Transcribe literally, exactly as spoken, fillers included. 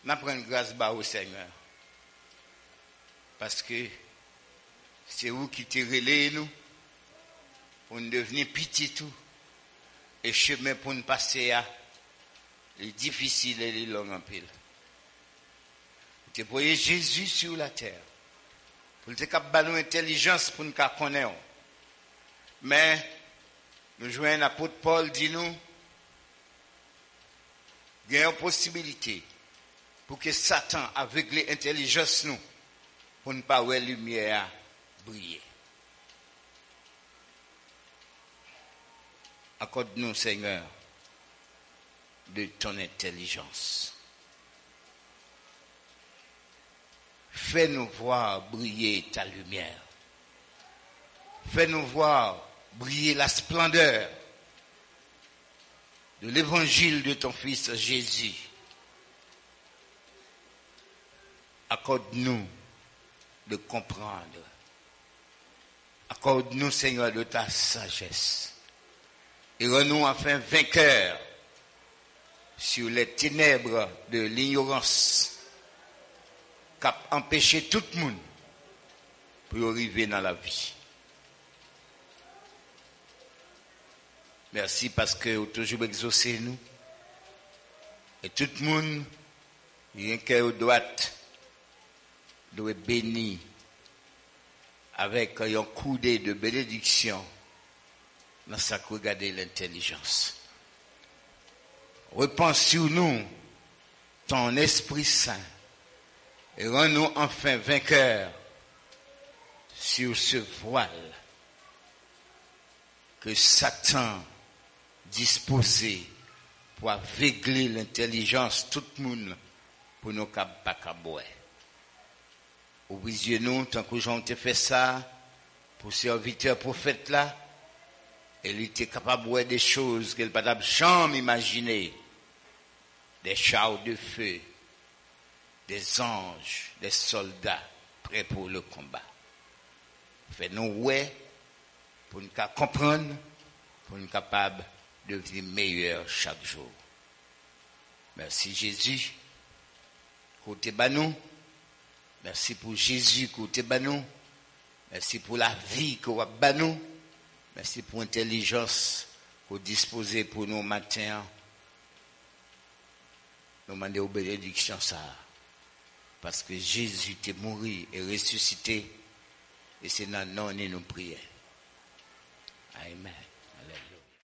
Nous prenons grâce bas au Seigneur. Parce que c'est vous qui te relais nous pour nous devenir petits tout. Et chemin pour nous passer à les difficiles et les longs en pile. Vous voyez Jésus sur la terre. Pour nous donner une intelligence pour nous connaître. Mais nous jouons l'apôtre Paul dit nous il y a une possibilité pour que Satan aveugle l'intelligence nous pour ne pas voir la lumière briller. Accorde-nous, Seigneur, de ton intelligence. Fais-nous voir briller ta lumière. Fais-nous voir briller la splendeur de l'évangile de ton Fils Jésus. Accorde-nous de comprendre. Accorde-nous, Seigneur, de ta sagesse. Et rends-nous enfin vainqueurs sur les ténèbres de l'ignorance qui a empêché tout le monde pour arriver dans la vie. Merci parce que vous toujours exaucé nous. Et tout le monde, rien qu'à droite, doit être béni avec un coudé de bénédiction dans sa regarder l'intelligence. Repense sur nous ton Esprit Saint et rends-nous enfin vainqueurs sur ce voile que Satan disposé pour aveugler l'intelligence tout le monde pour nous pas cabouer. Oubliez nous tant que j'en te fait ça pour serviteur prophète là, elle était capable de voir des choses qu'elle n'a pas jamais imaginées, des chars de feu, des anges, des soldats prêts pour le combat. Fais-nous ouais pour nous comprendre, pour nous capables de devenir meilleurs chaque jour. Merci Jésus, côté banou. Merci pour Jésus, côté banou. Merci pour la vie qu'on va banou. Merci pour l'intelligence qu'on dispose pour nous matin. Nous demandons aux bénédictions ça. Parce que Jésus est mort et ressuscité. Et c'est dans le nom que nous prions. Amen.